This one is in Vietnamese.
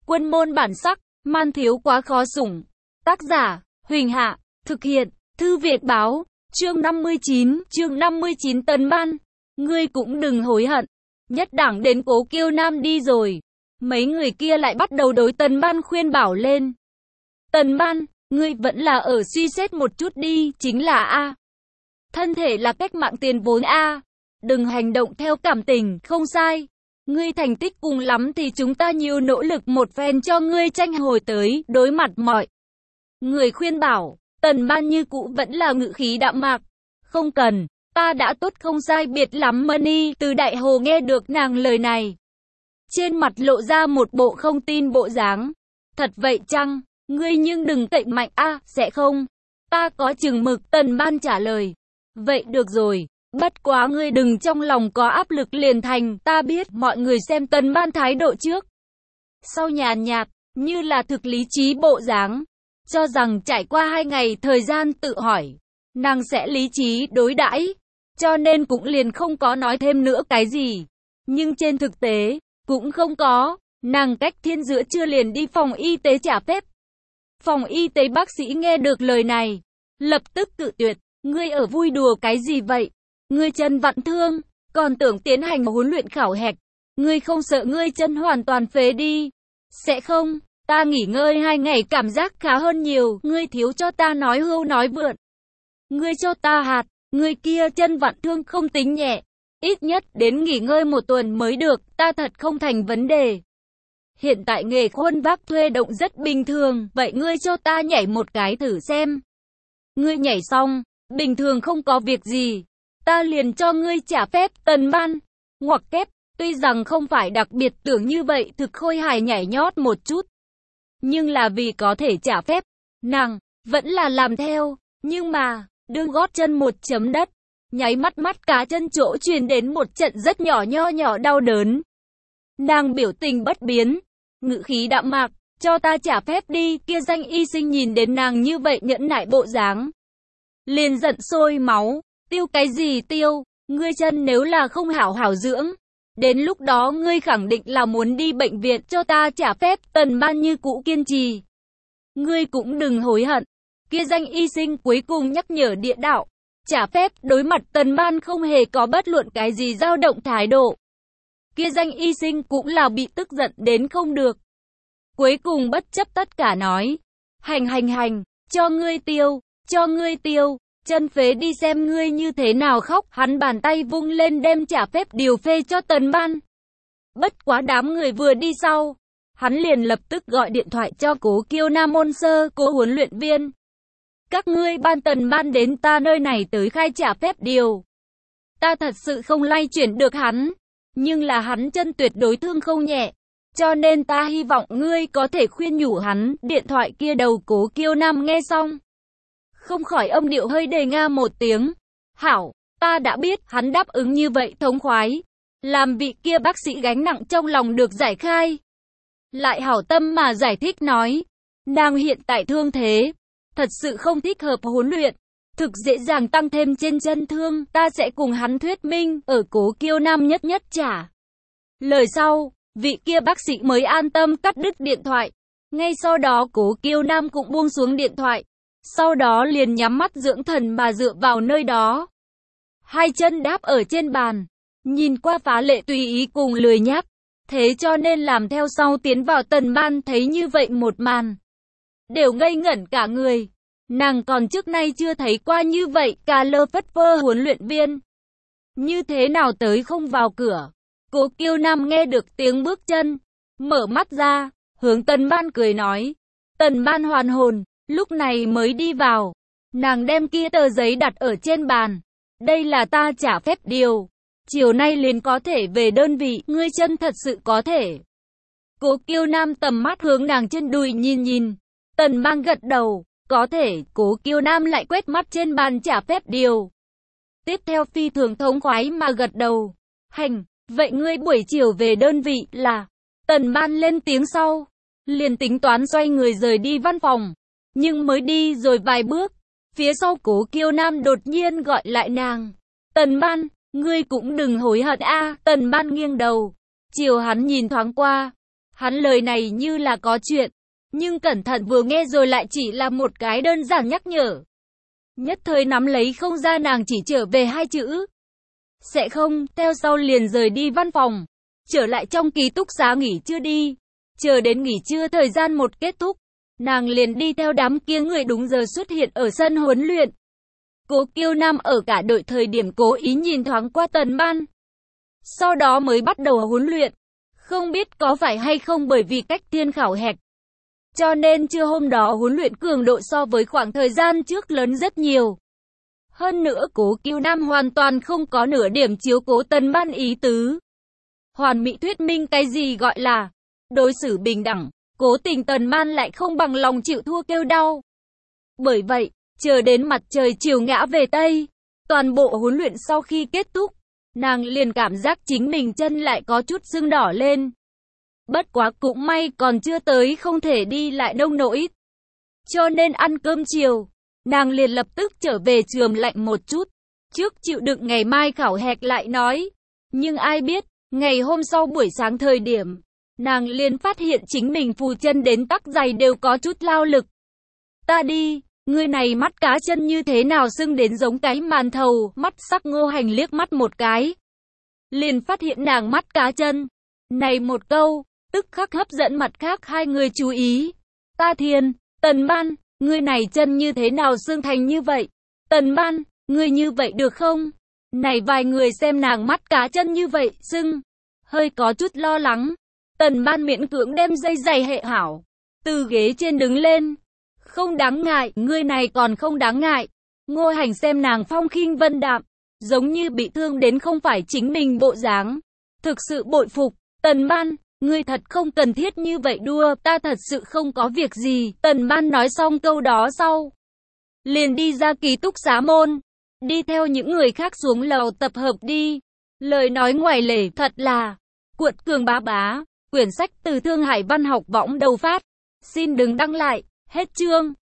Quân môn bản sắc, man thiếu quá khó sủng. Tác giả, Huỳnh Hạ, thực hiện, Thư Việt Báo, chương 59 Tần Ban. Ngươi cũng đừng hối hận. Nhất đảng đến Cố Kiêu Nam đi rồi. Mấy người kia lại bắt đầu đối Tần Ban khuyên bảo lên. Tần Ban, ngươi vẫn là ở suy xét một chút đi, chính là A. Thân thể là cách mạng tiền vốn A. Đừng hành động theo cảm tình, không sai. Ngươi thành tích cùng lắm thì chúng ta nhiều nỗ lực một phen cho ngươi tranh hồi tới, đối mặt mọi người khuyên bảo. Tần Ban như cũ vẫn là ngữ khí đạm mạc. Không cần, ta đã tốt không sai biệt lắm Mani. Từ Đại Hồ nghe được nàng lời này, trên mặt lộ ra một bộ không tin bộ dáng. Thật vậy chăng? Ngươi nhưng đừng cậy mạnh a, sẽ không. Ta có chừng mực, Tần Ban trả lời. Vậy được rồi, bất quá ngươi đừng trong lòng có áp lực liền thành. Ta biết, mọi người xem Tần Ban thái độ trước sau nhàn nhạt, như là thực lý trí bộ dáng. Cho rằng trải qua 2 ngày thời gian tự hỏi, nàng sẽ lý trí đối đãi, cho nên cũng liền không có nói thêm nữa cái gì. Nhưng trên thực tế, cũng không có. Nàng cách thiên giữa trưa liền đi phòng y tế trả phép. Phòng y tế bác sĩ nghe được lời này, lập tức cự tuyệt. Ngươi ở vui đùa cái gì vậy? Ngươi chân vặn thương, còn tưởng tiến hành huấn luyện khảo hạch. Ngươi không sợ ngươi chân hoàn toàn phế đi? Sẽ không, ta nghỉ ngơi 2 ngày cảm giác khá hơn nhiều. Ngươi thiếu cho ta nói hưu nói vượn. Ngươi cho ta hạt, ngươi kia chân vặn thương không tính nhẹ. Ít nhất đến nghỉ ngơi 1 tuần mới được, ta thật không thành vấn đề. Hiện tại nghề khuân vác thuê động rất bình thường, vậy ngươi cho ta nhảy một cái thử xem. Ngươi nhảy xong, bình thường không có việc gì, ta liền cho ngươi trả phép. Tần Ban, ngoặc kép, tuy rằng không phải đặc biệt tưởng như vậy thực khôi hài nhảy nhót một chút, nhưng là vì có thể trả phép, nàng vẫn là làm theo. Nhưng mà, đương gót chân một chấm đất, nháy mắt cá chân chỗ truyền đến một trận rất nhỏ đau đớn. Nàng biểu tình bất biến, ngữ khí đạm mạc, cho ta trả phép đi. Kia danh y sinh nhìn đến nàng như vậy nhẫn nại bộ dáng, liền giận sôi máu. Tiêu cái gì tiêu? Ngươi chân nếu là không hảo hảo dưỡng, đến lúc đó ngươi khẳng định là muốn đi bệnh viện. Cho ta trả phép. Tần Ban như cũ kiên trì. Ngươi cũng đừng hối hận. Kia danh y sinh cuối cùng nhắc nhở địa đạo. Trả phép. Đối mặt Tần Ban không hề có bất luận cái gì dao động thái độ. Kia danh y sinh cũng là bị tức giận đến không được. Cuối cùng bất chấp tất cả nói. Hành, cho ngươi tiêu, chân phế đi xem ngươi như thế nào khóc. Hắn bàn tay vung lên đem trả phép điều phê cho Tần Ban. Bất quá đám người vừa đi sau, hắn liền lập tức gọi điện thoại cho Cố Kiêu Nam môn sơ, Cố huấn luyện viên. Các ngươi ban Tần Ban đến ta nơi này tới khai trả phép điều. Ta thật sự không lay chuyển được hắn, nhưng là hắn chân tuyệt đối thương không nhẹ, cho nên ta hy vọng ngươi có thể khuyên nhủ hắn. Điện thoại kia đầu Cố Kiêu Nam nghe xong, không khỏi âm điệu hơi đề nga một tiếng. Hảo, ta đã biết. Hắn đáp ứng như vậy thống khoái, làm vị kia bác sĩ gánh nặng trong lòng được giải khai. Lại hảo tâm mà giải thích nói, nàng hiện tại thương thế, thật sự không thích hợp huấn luyện, thực dễ dàng tăng thêm trên chân thương. Ta sẽ cùng hắn thuyết minh. Ở Cố Kiêu Nam nhất trả lời sau, vị kia bác sĩ mới an tâm cắt đứt điện thoại. Ngay sau đó Cố Kiêu Nam cũng buông xuống điện thoại, sau đó liền nhắm mắt dưỡng thần mà dựa vào nơi đó, 2 chân đáp ở trên bàn, nhìn qua phá lệ tùy ý cùng lười nhác. Thế cho nên làm theo sau tiến vào Tần Ban thấy như vậy một màn, đều ngây ngẩn cả người. Nàng còn trước nay chưa thấy qua như vậy cà lơ phất phơ huấn luyện viên, như thế nào tới không vào cửa. Cố Kiêu Nam nghe được tiếng bước chân, mở mắt ra, hướng Tần Ban cười nói. Tần Ban hoàn hồn, lúc này mới đi vào. Nàng đem kia tờ giấy đặt ở trên bàn. Đây là ta trả phép điều, chiều nay liền có thể về đơn vị. Ngươi chân thật sự có thể? Cố Kiêu Nam tầm mắt hướng nàng trên đùi nhìn. Tần Ban gật đầu, có thể. Cố Kiêu Nam lại quét mắt trên bàn trả phép điều, tiếp theo phi thường thống khoái mà gật đầu. Hành, vậy ngươi buổi chiều về đơn vị là? Tần Ban lên tiếng sau, liền tính toán xoay người rời đi văn phòng, nhưng mới đi rồi vài bước, phía sau Cố Kiêu Nam đột nhiên gọi lại nàng. Tần Ban, ngươi cũng đừng hối hận a. Tần Ban nghiêng đầu, chiều hắn nhìn thoáng qua, Hắn lời này như là có chuyện, nhưng cẩn thận vừa nghe rồi lại chỉ là một cái đơn giản nhắc nhở. Nhất thời nắm lấy không ra nàng chỉ trở về hai chữ. Sẽ không, theo sau liền rời đi văn phòng. Trở lại trong ký túc xá nghỉ trưa đi. Chờ đến nghỉ trưa thời gian một kết thúc, nàng liền đi theo đám kia người đúng giờ xuất hiện ở sân huấn luyện. Cố Kiêu Nam ở cả đội thời điểm cố ý nhìn thoáng qua Tần Ban. Sau đó mới bắt đầu huấn luyện. Không biết có phải hay không bởi vì cách thiên khảo hẹp. Cho nên trưa hôm đó huấn luyện cường độ so với khoảng thời gian trước lớn rất nhiều. Hơn nữa Cố Kiêu Nam hoàn toàn không có nửa điểm chiếu cố Tần Ban ý tứ. Hoàn mỹ thuyết minh cái gì gọi là đối xử bình đẳng, cố tình Tần Ban lại không bằng lòng chịu thua kêu đau. Bởi vậy, chờ đến mặt trời chiều ngã về Tây, toàn bộ huấn luyện sau khi kết thúc, nàng liền cảm giác chính mình chân lại có chút sưng đỏ lên. Bất quá cũng may còn chưa tới không thể đi lại nông nỗi. Cho nên ăn cơm chiều, nàng liền lập tức trở về trường lạnh một chút. Trước chịu đựng ngày mai khảo hạch lại nói. Nhưng ai biết, ngày hôm sau buổi sáng thời điểm, nàng liền phát hiện chính mình phù chân đến tắc giày đều có chút lao lực. Ta đi, người này mắt cá chân như thế nào sưng đến giống cái màn thầu, mắt sắc Ngô Hành liếc mắt một cái. Liền phát hiện nàng mắt cá chân. Này một câu, tức khắc hấp dẫn mặt khác hai người chú ý. Ta thiên, Tần Ban, người này chân như thế nào sưng thành như vậy? Tần Ban, người như vậy được không? Này vài người xem nàng mắt cá chân như vậy, sưng. Hơi có chút lo lắng. Tần Ban miễn cưỡng đem dây giày hệ hảo. Từ ghế trên đứng lên. Không đáng ngại, người này còn không đáng ngại. Ngô Hành xem nàng phong khinh vân đạm. Giống như bị thương đến không phải chính mình bộ dáng. Thực sự bội phục. Tần Ban, ngươi thật không cần thiết như vậy đua, ta thật sự không có việc gì. Tần Ban nói xong câu đó sau, liền đi ra ký túc xá môn, đi theo những người khác xuống lầu tập hợp đi. Lời nói ngoài lề thật là cuột cường bá bá. Quyển sách từ Thương Hải Văn học võng đầu phát. Xin đừng đăng lại. Hết chương.